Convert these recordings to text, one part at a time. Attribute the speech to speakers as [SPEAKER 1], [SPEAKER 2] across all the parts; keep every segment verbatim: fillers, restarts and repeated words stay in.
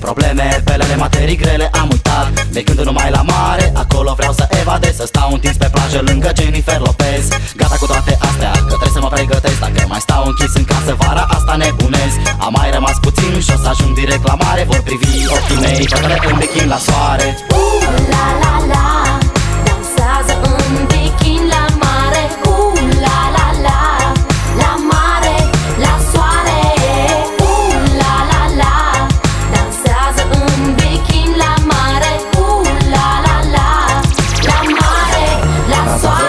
[SPEAKER 1] probleme, pelele, materii grele am uitat. Vechându numai la mare, acolo vreau să evadez, să stau întins pe plajă lângă Jennifer Lopez. Gata cu toate astea, că trebuie să mă pregătesc. Dacă mai stau închis în casă, vara asta nebunez. Am mai rămas puțin și o să ajung direct la mare. Vor privi ochii mei, fetele în bikini la soare.
[SPEAKER 2] Uh, la la la, dansează în bikini la mare. Uh, la la la, la mare, la soare. Uh, la la la, dansează în bikini la mare. Uh, la la la, la mare, la soare.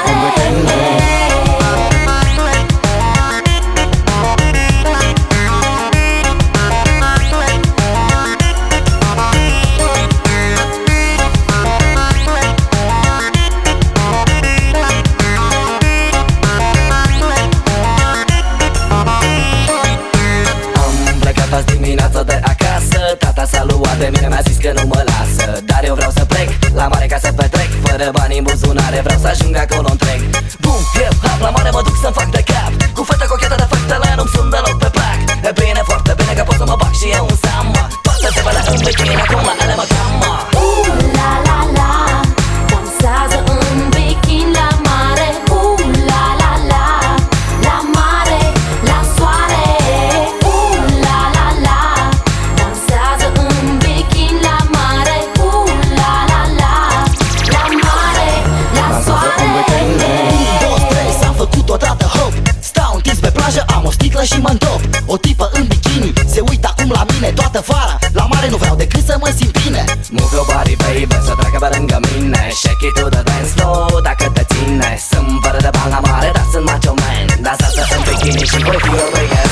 [SPEAKER 3] Azi dimineața de acasă, tata s-a luat de mine, mi-a zis că nu mă lasă. Dar eu vreau să plec la mare ca să petrec, fără bani în buzunare, vreau să ajung acolo întreg. Bum, hip, hop, la mare mă duc să-mi fac de cap. Cu fete cochetă de fetele nu-mi sunt deloc pe plac. E bine, foarte bine că pot să mă bag și eu în seama. Toate tepele în bikini, acum la ele mă cheamă.
[SPEAKER 2] Uh, la la la, dansează în bikini la mare. Uh, la la la, la mare, la soare. Uh, la la la, dansează în bikini la mare. Uh, la la la, la mare, la soare.
[SPEAKER 1] unu, doi, trei, s-a făcut odată hop. Stau întins pe plajă, am o sticlă și mă îndop. O tipă în bikini se uită acum la mine. Toată vara la mare nu vreau decât să mă simt bine.
[SPEAKER 3] Move your body, baby, să treacă pe lângă mine. Shake it to the dance floor, dacă te ține. Sunt fără de bani la mare, dar sunt macho man. Dansează în bikini și voi fi o